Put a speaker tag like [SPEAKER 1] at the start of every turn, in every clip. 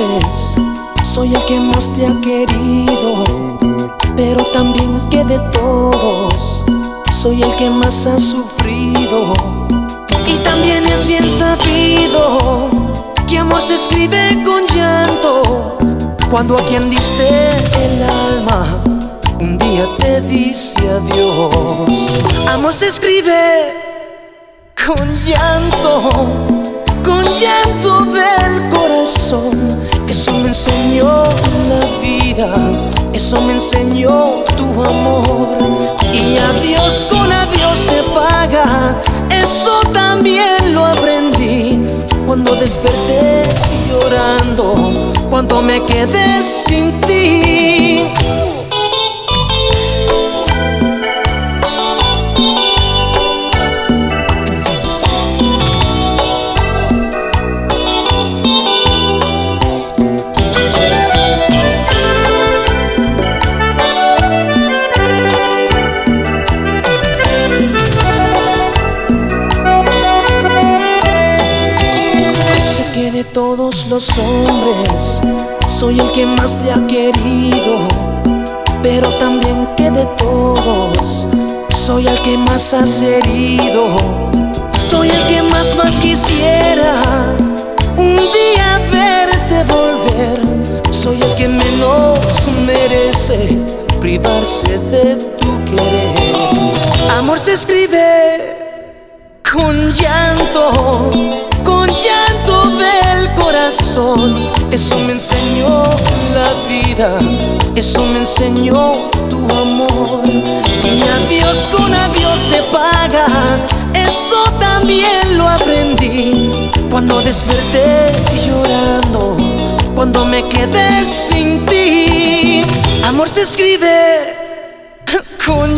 [SPEAKER 1] hombres soy el que más te ha querido, pero también que de todos soy el que más ha sufrido. Y también es bien sabido que amor se escribe con llanto, cuando a quien diste el alma un día te dice adiós. Amor se escribe con llanto del corazón. Eso me enseñó la vida, eso me enseñó tu amor. Y adiós con adiós se paga, eso también lo aprendí cuando desperté llorando, cuando me quedé sin ti. De todos los hombres soy el que más te ha querido, pero también que de todos soy el que más has herido. Soy el que más quisiera un día verte volver. Soy el que menos merece privarse de tu querer. Amor se escribe con llanto del corazón. Eso me enseñó la vida, eso me enseñó tu amor. Y adiós con adiós se paga, eso también lo aprendí cuando desperté llorando, cuando me quedé sin ti. Amor se escribe con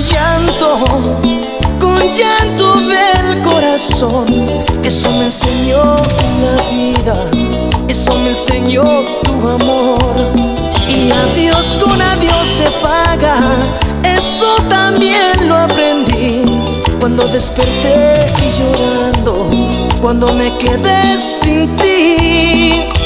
[SPEAKER 1] llanto del corazón. Eso me enseñó la vida, eso me enseñó tu amor. Y adiós con adiós se paga, eso también lo aprendí cuando desperté llorando, cuando me quedé sin ti.